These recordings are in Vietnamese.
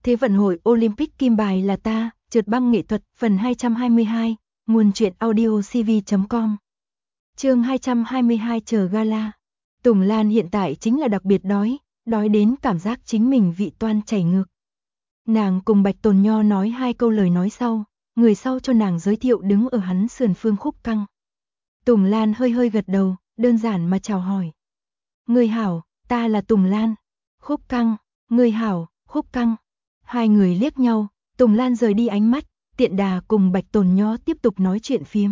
Thế vận hội Olympic kim bài là ta, trượt băng nghệ thuật, phần 222, nguồn truyện audio cv.com. Chương 222 chờ gala. Tùng Lan hiện tại chính là đặc biệt đói đến cảm giác chính mình vị toan chảy ngược. Nàng cùng Bạch Tồn Nho nói 2 câu lời nói sau, người sau cho nàng giới thiệu đứng ở hắn sườn phương Khúc Căng. Tùng Lan hơi gật đầu, đơn giản mà chào hỏi. Người hảo, ta là Tùng Lan. Khúc Căng, người hảo, Khúc Căng. Hai người liếc nhau, Tùng Lan rời đi ánh mắt, tiện đà cùng Bạch Tồn Nho tiếp tục nói chuyện phiếm.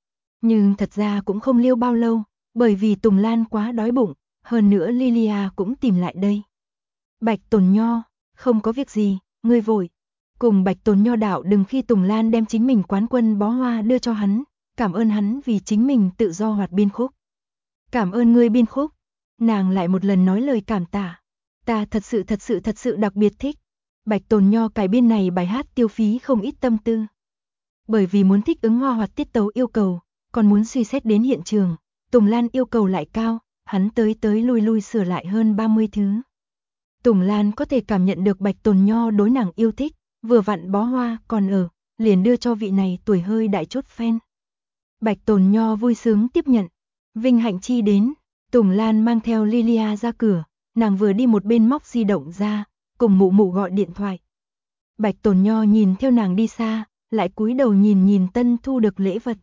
Nhưng thật ra cũng không liêu bao lâu, bởi vì Tùng Lan quá đói bụng, hơn nữa Lilia cũng tìm lại đây. Bạch Tồn Nho, không có việc gì, ngươi vội. Cùng Bạch Tồn Nho đạo đừng khi Tùng Lan đem chính mình quán quân bó hoa đưa cho hắn, cảm ơn hắn vì chính mình tự do hoạt biên khúc. Cảm ơn ngươi biên khúc. Nàng lại một lần nói lời cảm tạ. Ta thật sự đặc biệt thích. Bạch Tồn Nho cải biên này bài hát tiêu phí không ít tâm tư. Bởi vì muốn thích ứng hoa hoạt tiết tấu yêu cầu, còn muốn suy xét đến hiện trường, Tùng Lan yêu cầu lại cao, hắn tới lui sửa lại hơn 30 thứ. Tùng Lan có thể cảm nhận được Bạch Tồn Nho đối nàng yêu thích, vừa vặn bó hoa còn ở, liền đưa cho vị này tuổi hơi đại chút fan. Bạch Tồn Nho vui sướng tiếp nhận. Vinh hạnh chi đến, Tùng Lan mang theo Lilia ra cửa, nàng vừa đi một bên móc di động ra, cùng mụ mụ gọi điện thoại. Bạch Tồn Nho nhìn theo nàng đi xa, lại cúi đầu nhìn tân thu được lễ vật.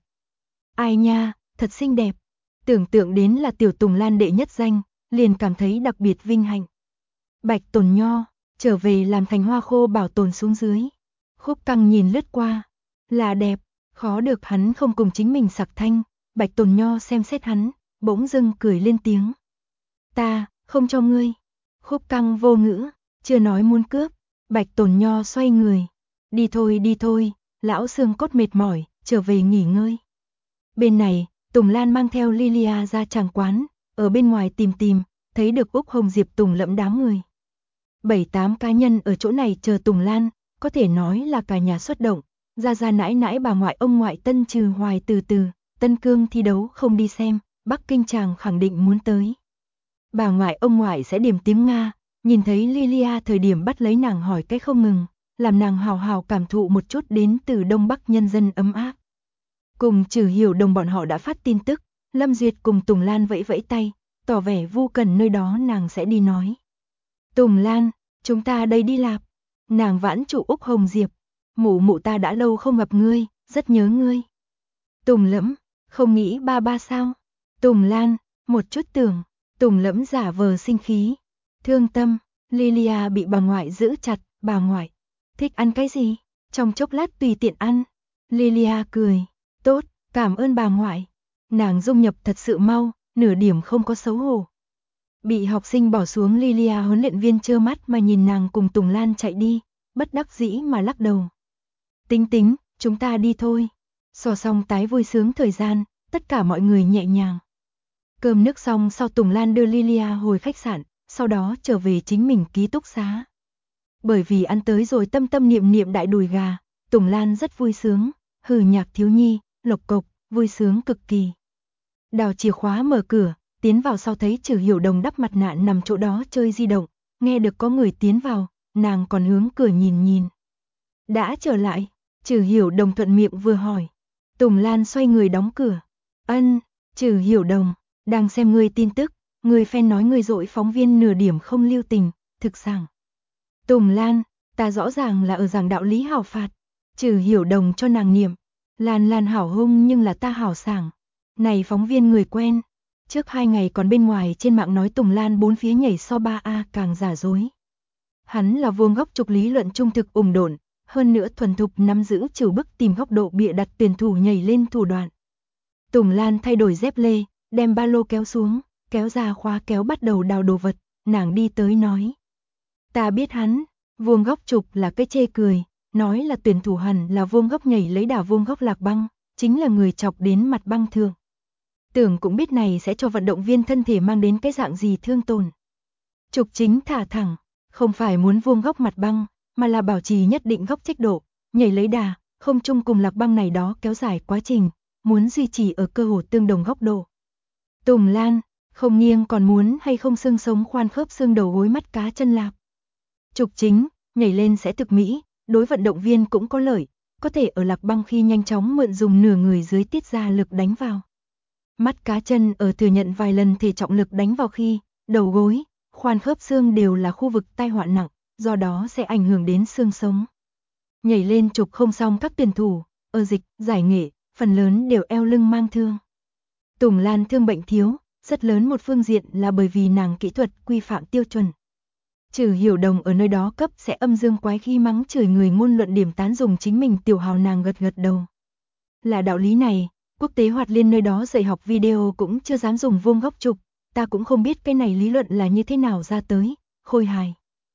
Ai nha, thật xinh đẹp. Tưởng tượng đến là tiểu Tùng Lan đệ nhất danh, liền cảm thấy đặc biệt vinh hạnh. Bạch Tồn Nho, trở về làm thành hoa khô bảo tồn xuống dưới. Khúc Căng nhìn lướt qua, là đẹp, khó được hắn không cùng chính mình sặc thanh. Bạch Tồn Nho xem xét hắn, bỗng dưng cười lên tiếng. Ta, không cho ngươi. Khúc Căng vô ngữ, chưa nói muốn cướp. Bạch Tồn Nho xoay người. Đi thôi, lão xương cốt mệt mỏi, trở về nghỉ ngơi. Bên này, Tùng Lan mang theo Lilia ra tràng quán, ở bên ngoài tìm, thấy được Úc Hồng Diệp Tùng lẫm đám người. 7-8 cá nhân ở chỗ này chờ Tùng Lan, có thể nói là cả nhà xuất động, ra nãi bà ngoại ông ngoại Tân Trừ Hoài từ Tân Cương thi đấu không đi xem, Bắc Kinh chàng khẳng định muốn tới. Bà ngoại ông ngoại sẽ điểm tiếng Nga, nhìn thấy Lilia thời điểm bắt lấy nàng hỏi cái không ngừng, làm nàng hào cảm thụ một chút đến từ Đông Bắc nhân dân ấm áp. Cùng Trừ Hiểu Đồng bọn họ đã phát tin tức, Lâm Duyệt cùng Tùng Lan vẫy tay, tỏ vẻ vu cần nơi đó nàng sẽ đi nói. Tùng Lan, chúng ta đây đi lạp. Nàng vãn trụ Úc Hồng Diệp, mụ ta đã lâu không gặp ngươi, rất nhớ ngươi. Tùng Lẫm, không nghĩ ba sao? Tùng Lan, một chút tưởng. Tùng Lẫm giả vờ sinh khí, thương tâm. Lilia bị bà ngoại giữ chặt. Bà ngoại, thích ăn cái gì? Trong chốc lát tùy tiện ăn. Lilia cười, tốt, cảm ơn bà ngoại. Nàng dung nhập thật sự mau, nửa điểm không có xấu hổ. Bị học sinh bỏ xuống Lilia huấn luyện viên trơ mắt mà nhìn nàng cùng Tùng Lan chạy đi, bất đắc dĩ mà lắc đầu. Tính, chúng ta đi thôi. So xong tái vui sướng thời gian, tất cả mọi người nhẹ nhàng. Cơm nước xong sau Tùng Lan đưa Lilia hồi khách sạn, sau đó trở về chính mình ký túc xá. Bởi vì ăn tới rồi tâm niệm đại đùi gà, Tùng Lan rất vui sướng, hừ nhạc thiếu nhi, lộc cộc, vui sướng cực kỳ. Đào chìa khóa mở cửa, tiến vào sau thấy Trừ Hiểu Đồng đắp mặt nạ nằm chỗ đó chơi di động, nghe được có người tiến vào, nàng còn hướng cửa nhìn. Đã trở lại, Trừ Hiểu Đồng thuận miệng vừa hỏi. Tùng Lan xoay người đóng cửa. Ân, Trừ Hiểu Đồng, đang xem ngươi tin tức, người fan nói ngươi dỗi phóng viên nửa điểm không lưu tình, thực sảng. Tùng Lan, ta rõ ràng là ở giảng đạo lý hảo phạt. Trừ Hiểu Đồng cho nàng niệm. Lan hảo hung nhưng là ta hảo sảng. Này phóng viên người quen. Trước 2 ngày còn bên ngoài trên mạng nói Tùng Lan 4 phía nhảy so 3A càng giả dối. Hắn là vuông góc trục lý luận trung thực ủng độn, hơn nữa thuần thục nắm giữ trừ bức tìm góc độ bịa đặt tuyển thủ nhảy lên thủ đoạn. Tùng Lan thay đổi dép lê, đem ba lô kéo xuống, kéo ra khóa kéo bắt đầu đào đồ vật, nàng đi tới nói. Ta biết hắn, vuông góc trục là cái chê cười, nói là tuyển thủ hẳn là vuông góc nhảy lấy đà vuông góc lạc băng, chính là người chọc đến mặt băng thường. Tưởng cũng biết này sẽ cho vận động viên thân thể mang đến cái dạng gì thương tổn. Trục chính thả thẳng, không phải muốn vuông góc mặt băng, mà là bảo trì nhất định góc trích độ, nhảy lấy đà, không chung cùng lạc băng này đó kéo dài quá trình, muốn duy trì ở cơ hồ tương đồng góc độ. Tùng Lan, không nghiêng còn muốn hay không xương sống khoan khớp xương đầu gối mắt cá chân lạp. Trục chính, nhảy lên sẽ thực mỹ, đối vận động viên cũng có lợi, có thể ở lạc băng khi nhanh chóng mượn dùng nửa người dưới tiết ra lực đánh vào. Mắt cá chân ở thừa nhận vài lần thể trọng lực đánh vào khi đầu gối, khoan khớp xương đều là khu vực tai họa nặng, do đó sẽ ảnh hưởng đến xương sống. Nhảy lên chụp không xong các tuyển thủ, ở dịch, giải nghệ, phần lớn đều eo lưng mang thương. Tùng Lan thương bệnh thiếu, rất lớn một phương diện là bởi vì nàng kỹ thuật quy phạm tiêu chuẩn. Trừ Hiểu Đồng ở nơi đó cấp sẽ âm dương quái khi mắng chửi người ngôn luận điểm tán dùng chính mình tiểu hào nàng gật gật đầu. Là đạo lý này, quốc tế hoạt liên nơi đó dạy học video cũng chưa dám dùng vuông góc chụp, ta cũng không biết cái này lý luận là như thế nào ra tới, khôi hài.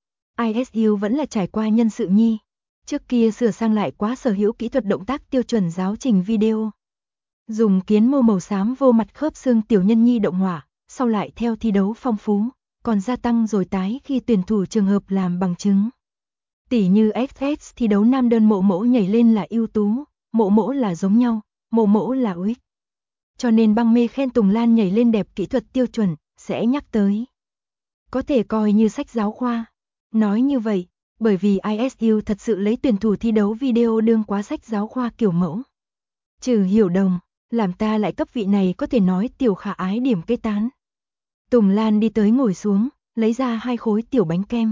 ISU vẫn là trải qua nhân sự nhi, trước kia sửa sang lại quá sở hữu kỹ thuật động tác tiêu chuẩn giáo trình video. Dùng kiến mô màu xám vô mặt khớp xương tiểu nhân nhi động hỏa, sau lại theo thi đấu phong phú, còn gia tăng rồi tái khi tuyển thủ trường hợp làm bằng chứng. Tỷ như XX thi đấu nam đơn mộ mỗ nhảy lên là ưu tú, mộ mỗ là giống nhau, mộ mỗ là uých. Cho nên băng mê khen Tùng Lan nhảy lên đẹp kỹ thuật tiêu chuẩn, sẽ nhắc tới. Có thể coi như sách giáo khoa. Nói như vậy, bởi vì ISU thật sự lấy tuyển thủ thi đấu video đương quá sách giáo khoa kiểu mẫu. Trừ Hiểu Đồng, làm ta lại cấp vị này có thể nói tiểu khả ái điểm cây tán. Tùng Lan đi tới ngồi xuống, lấy ra 2 khối tiểu bánh kem.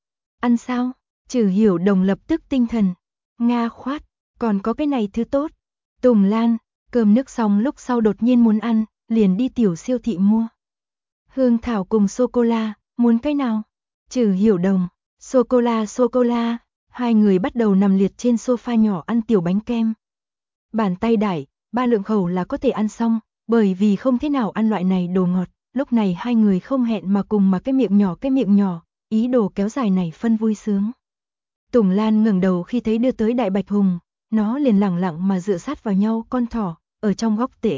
Ăn sao? Trừ Hiểu Đồng lập tức tinh thần. Nga khoát, còn có cái này thứ tốt. Tùng Lan, cơm nước xong lúc sau đột nhiên muốn ăn, liền đi tiểu siêu thị mua. Hương Thảo cùng sô-cô-la, muốn cái nào? Trừ Hiểu Đồng, sô-cô-la, hai người bắt đầu nằm liệt trên sofa nhỏ ăn tiểu bánh kem. Bàn tay đại, 3 lượng khẩu là có thể ăn xong, bởi vì không thế nào ăn loại này đồ ngọt, lúc này hai người không hẹn mà cùng mà cái miệng nhỏ, ý đồ kéo dài này phân vui sướng. Tùng Lan ngẩng đầu khi thấy đưa tới Đại Bạch Hùng, nó liền lẳng lặng mà dựa sát vào nhau con thỏ, ở trong góc tễ.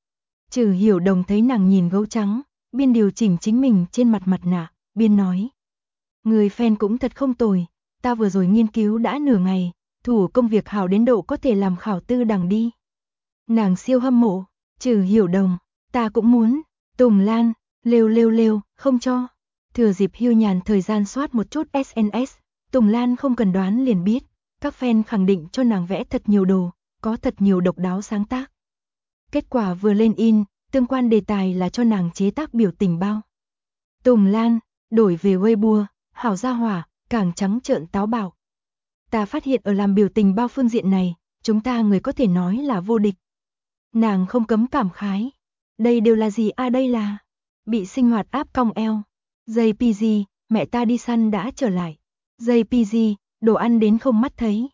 Trừ Hiểu Đồng thấy nàng nhìn gấu trắng, biên điều chỉnh chính mình trên mặt nạ, biên nói. Người fan cũng thật không tồi, ta vừa rồi nghiên cứu đã nửa ngày, thủ công việc hảo đến độ có thể làm khảo tư đằng đi. Nàng siêu hâm mộ, Trừ Hiểu Đồng, ta cũng muốn. Tùng Lan, lêu, không cho. Thừa dịp hưu nhàn thời gian soát một chút SNS, Tùng Lan không cần đoán liền biết, các fan khẳng định cho nàng vẽ thật nhiều đồ, có thật nhiều độc đáo sáng tác. Kết quả vừa lên in, tương quan đề tài là cho nàng chế tác biểu tình bao. Tùng Lan, đổi về Weibo, hảo gia hỏa, càng trắng trợn táo bạo. Ta phát hiện ở làm biểu tình bao phương diện này, chúng ta người có thể nói là vô địch. Nàng không cấm cảm khái. Đây đều là gì đây là? Bị sinh hoạt áp cong eo. JPG, mẹ ta đi săn đã trở lại. JPG, đồ ăn đến không mắt thấy.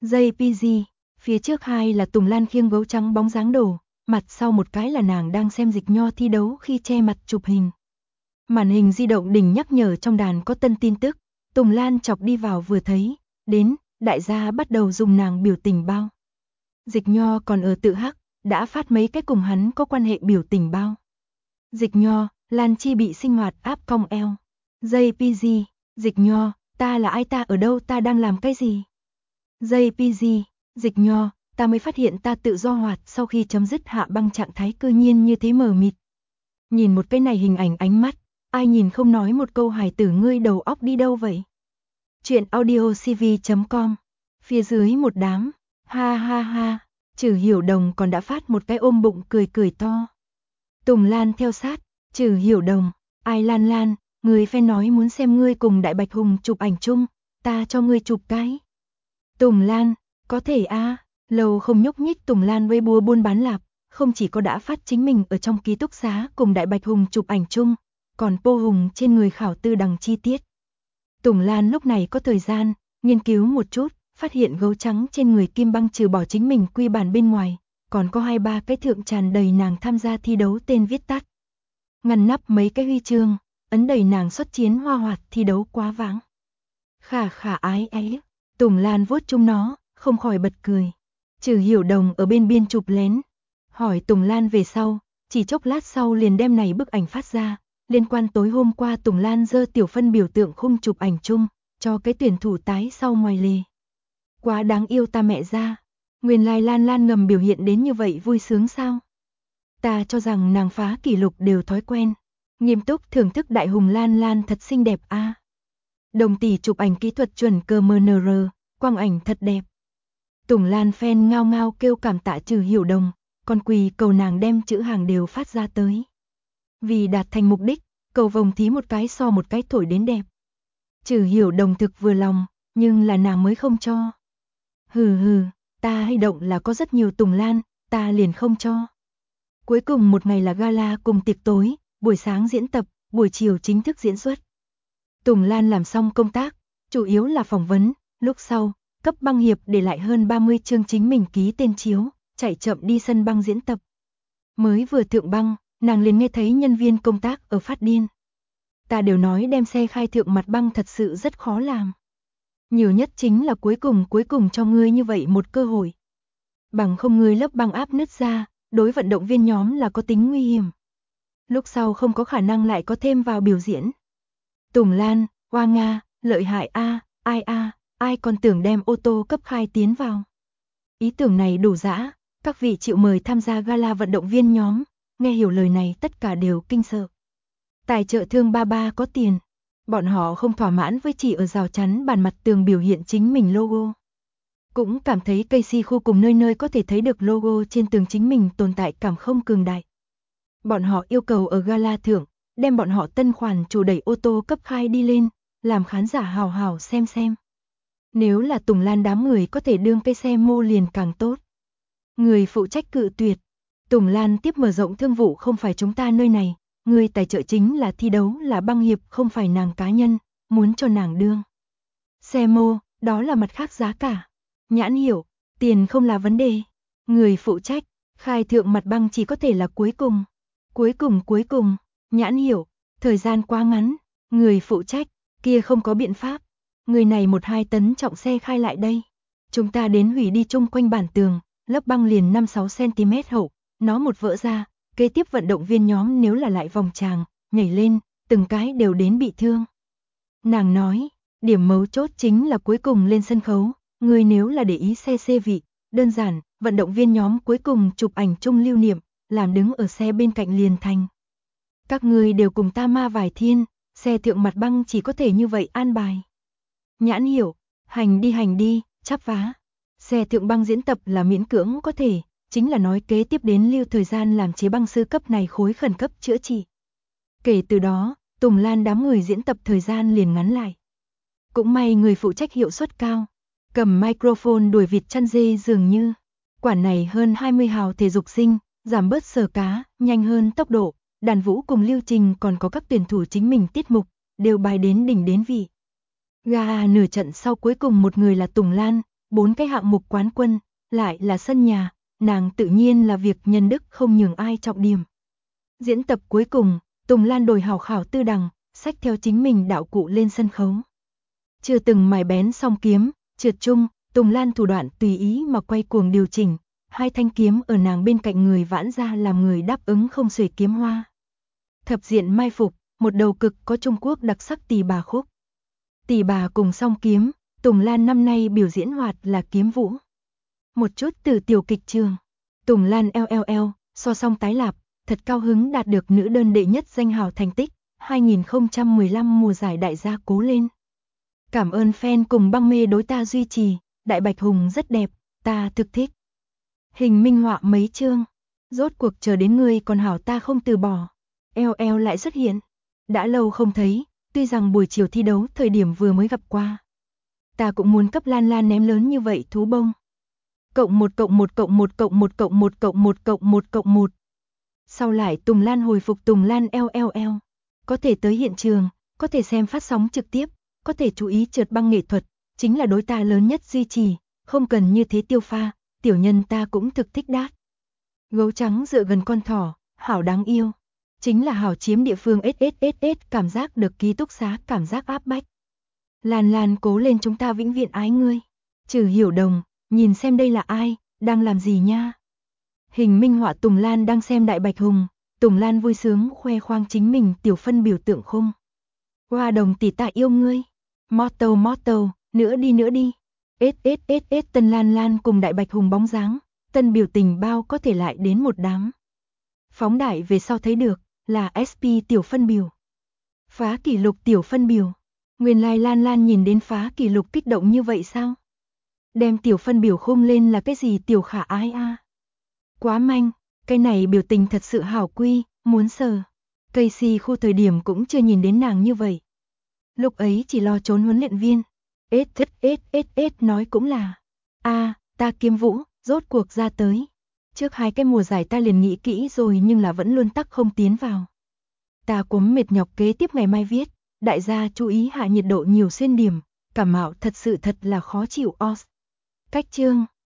JPG, phía trước hai là Tùng Lan khiêng gấu trắng bóng dáng đồ, mặt sau một cái là nàng đang xem Dịch Nho thi đấu khi che mặt chụp hình. Màn hình di động đỉnh nhắc nhở trong đàn có tân tin tức, Tùng Lan chọc đi vào vừa thấy, đến, đại gia bắt đầu dùng nàng biểu tình bao. Dịch Nho còn ở tự hắc, đã phát mấy cái cùng hắn có quan hệ biểu tình bao. Dịch Nho, Lan Chi bị sinh hoạt áp cong eo. JPG, Dịch Nho, ta là ai, ta ở đâu, ta đang làm cái gì? JPG, Dịch Nho, ta mới phát hiện ta tự do hoạt sau khi chấm dứt hạ băng trạng thái cư nhiên như thế mờ mịt. Nhìn một cái này hình ảnh ánh mắt, ai nhìn không nói một câu hài tử ngươi đầu óc đi đâu vậy? Chuyện audiocv.com, phía dưới một đám, ha ha ha, Trừ Hiểu Đồng còn đã phát một cái ôm bụng cười to. Tùng Lan theo sát, Trừ Hiểu Đồng, ai Lan, người fan nói muốn xem ngươi cùng Đại Bạch Hùng chụp ảnh chung, ta cho ngươi chụp cái. Tùng Lan, có thể lâu không nhúc nhích. Tùng Lan Weibo buôn bán lạp, không chỉ có đã phát chính mình ở trong ký túc xá cùng Đại Bạch Hùng chụp ảnh chung, còn po hùng trên người khảo tư đằng chi tiết. Tùng Lan lúc này có thời gian, nghiên cứu một chút, phát hiện gấu trắng trên người Kim Băng trừ bỏ chính mình quy bản bên ngoài, còn có 2-3 cái thượng tràn đầy nàng tham gia thi đấu tên viết tắt. Ngăn nắp mấy cái huy chương, ấn đầy nàng xuất chiến hoa hoạt thi đấu quá vãng. Khả ái ấy, Tùng Lan vuốt chúng nó, không khỏi bật cười. Trừ Hiểu Đồng ở bên biên chụp lén, hỏi Tùng Lan về sau, chỉ chốc lát sau liền đem này bức ảnh phát ra, liên quan tối hôm qua Tùng Lan dơ tiểu phân biểu tượng khung chụp ảnh chung, cho cái tuyển thủ tái sau ngoài lề. Quá đáng yêu ta mẹ ra, nguyên lai Lan ngầm biểu hiện đến như vậy vui sướng sao? Ta cho rằng nàng phá kỷ lục đều thói quen, nghiêm túc thưởng thức Đại Hùng Lan thật xinh đẹp Đồng tỷ chụp ảnh kỹ thuật chuẩn CMNR, quang ảnh thật đẹp. Tùng Lan fan ngao ngao kêu cảm tạ Trừ Hiểu Đồng, còn quỳ cầu nàng đem chữ hàng đều phát ra tới. Vì đạt thành mục đích, cầu vồng thí một cái so một cái thổi đến đẹp. Trừ Hiểu Đồng thực vừa lòng, nhưng là nàng mới không cho. Hừ, ta hay động là có rất nhiều Tùng Lan, ta liền không cho. Cuối cùng một ngày là gala cùng tiệc tối, buổi sáng diễn tập, buổi chiều chính thức diễn xuất. Tùng Lan làm xong công tác, chủ yếu là phỏng vấn, lúc sau, cấp băng hiệp để lại hơn 30 chương chính mình ký tên chiếu, chạy chậm đi sân băng diễn tập. Mới vừa thượng băng, nàng liền nghe thấy nhân viên công tác ở phát điên. Ta đều nói đem xe khai thượng mặt băng thật sự rất khó làm. Nhiều nhất chính là cuối cùng cho ngươi như vậy một cơ hội. Bằng không ngươi lớp băng áp nứt ra, đối vận động viên nhóm là có tính nguy hiểm. Lúc sau không có khả năng lại có thêm vào biểu diễn. Tùng Lan, oa Nga, lợi hại ai còn tưởng đem ô tô cấp khai tiến vào. Ý tưởng này đủ dã, các vị chịu mời tham gia gala vận động viên nhóm, nghe hiểu lời này tất cả đều kinh sợ. Tài trợ thương ba có tiền, bọn họ không thỏa mãn với chỉ ở rào chắn bàn mặt tường biểu hiện chính mình logo. Cũng cảm thấy Casey khu cùng nơi nơi có thể thấy được logo trên tường chính mình tồn tại cảm không cường đại. Bọn họ yêu cầu ở gala thưởng, đem bọn họ tân khoản chủ đẩy ô tô cấp khai đi lên, làm khán giả hào hào xem. Nếu là Tùng Lan đám người có thể đương cây xe mô liền càng tốt. Người phụ trách cự tuyệt. Tùng Lan tiếp mở rộng thương vụ không phải chúng ta nơi này, người tài trợ chính là thi đấu là băng hiệp không phải nàng cá nhân, muốn cho nàng đương. Xe mô, đó là mặt khác giá cả. Nhãn hiệu, tiền không là vấn đề. Người phụ trách, khai thượng mặt băng chỉ có thể là cuối cùng. Cuối cùng, nhãn hiệu, thời gian quá ngắn. Người phụ trách, kia không có biện pháp. Người này 1-2 tấn trọng xe khai lại đây. Chúng ta đến hủy đi chung quanh bản tường, lớp băng liền 5-6 cm hậu, nó một vỡ ra, kế tiếp vận động viên nhóm nếu là lại vòng tràng, nhảy lên, từng cái đều đến bị thương. Nàng nói, điểm mấu chốt chính là cuối cùng lên sân khấu, người nếu là để ý xe vị, đơn giản, vận động viên nhóm cuối cùng chụp ảnh chung lưu niệm, làm đứng ở xe bên cạnh liền thành. Các người đều cùng ta ma vài thiên, xe thượng mặt băng chỉ có thể như vậy an bài. Nhãn hiệu, hành đi, chắp vá. Xe thượng băng diễn tập là miễn cưỡng có thể, chính là nói kế tiếp đến lưu thời gian làm chế băng sư cấp này khối khẩn cấp chữa trị. Kể từ đó, Tùng Lan đám người diễn tập thời gian liền ngắn lại. Cũng may người phụ trách hiệu suất cao, cầm microphone đuổi vịt chăn dê dường như. Quản này hơn 20 hào thể dục sinh, giảm bớt sờ cá, nhanh hơn tốc độ, đàn vũ cùng lưu trình còn có các tuyển thủ chính mình tiết mục, đều bài đến đỉnh đến vị. Gala nửa trận sau cuối cùng một người là Tùng Lan, 4 cái hạng mục quán quân, lại là sân nhà, nàng tự nhiên là việc nhân đức không nhường ai trọng điểm. Diễn tập cuối cùng, Tùng Lan đổi hào khảo tư đằng, xách theo chính mình đạo cụ lên sân khấu. Chưa từng mài bén song kiếm, trượt chung, Tùng Lan thủ đoạn tùy ý mà quay cuồng điều chỉnh, 2 thanh kiếm ở nàng bên cạnh người vãn ra làm người đáp ứng không xuể kiếm hoa. Thập diện mai phục, một đầu cực có Trung Quốc đặc sắc tỳ bà khúc. Tỳ bà cùng song kiếm, Tùng Lan năm nay biểu diễn hoạt là kiếm vũ. Một chút từ tiểu kịch trường, Tùng Lan LLL, so song tái lạp, thật cao hứng đạt được nữ đơn đệ nhất danh hào thành tích, 2015 mùa giải đại gia cố lên. Cảm ơn fan cùng băng mê đối ta duy trì, Đại Bạch Hùng rất đẹp, ta thực thích. Hình minh họa mấy chương, rốt cuộc chờ đến ngươi còn hảo ta không từ bỏ. LL lại xuất hiện, đã lâu không thấy, tuy rằng buổi chiều thi đấu thời điểm vừa mới gặp qua. Ta cũng muốn cấp Lan Lan ném lớn như vậy thú bông. +1+1+1+1+1+1+1+1+1. Sau lại Tùng Lan hồi phục Tùng Lan LLL. Có thể tới hiện trường, có thể xem phát sóng trực tiếp, có thể chú ý trượt băng nghệ thuật, chính là đối ta lớn nhất duy trì, không cần như thế tiêu pha, tiểu nhân ta cũng thực thích đát. Gấu trắng dựa gần con thỏ, hảo đáng yêu. Chính là hảo chiếm địa phương SSSS cảm giác được ký túc xá cảm giác áp bách. Lan Lan cố lên chúng ta vĩnh viễn ái ngươi. Trừ Hiểu Đồng, nhìn xem đây là ai, đang làm gì nha. Hình minh họa Tùng Lan đang xem Đại Bạch Hùng, Tùng Lan vui sướng khoe khoang chính mình tiểu phân biểu tượng khung. Hoa Đồng tỷ ta yêu ngươi. Motto, nữa đi. SSSS Tân Lan Lan cùng Đại Bạch Hùng bóng dáng, tân biểu tình bao có thể lại đến một đám. Phóng đại về sau thấy được, là SP tiểu phân biểu. Phá kỷ lục tiểu phân biểu. Nguyên lai Lan Lan nhìn đến phá kỷ lục kích động như vậy sao? Đem tiểu phân biểu khung lên là cái gì tiểu khả ái a? Quá manh, cái này biểu tình thật sự hảo quy, muốn sờ. Casey khu thời điểm cũng chưa nhìn đến nàng như vậy. Lúc ấy chỉ lo trốn huấn luyện viên. Nói cũng là. Ta Kiếm Vũ, rốt cuộc ra tới. Trước 2 cái mùa giải ta liền nghĩ kỹ rồi nhưng là vẫn luôn tắc không tiến vào. Ta cuống mệt nhọc kế tiếp ngày mai viết. Đại gia chú ý hạ nhiệt độ nhiều xuyên điểm. Cảm mạo thật sự thật là khó chịu os. Cách chương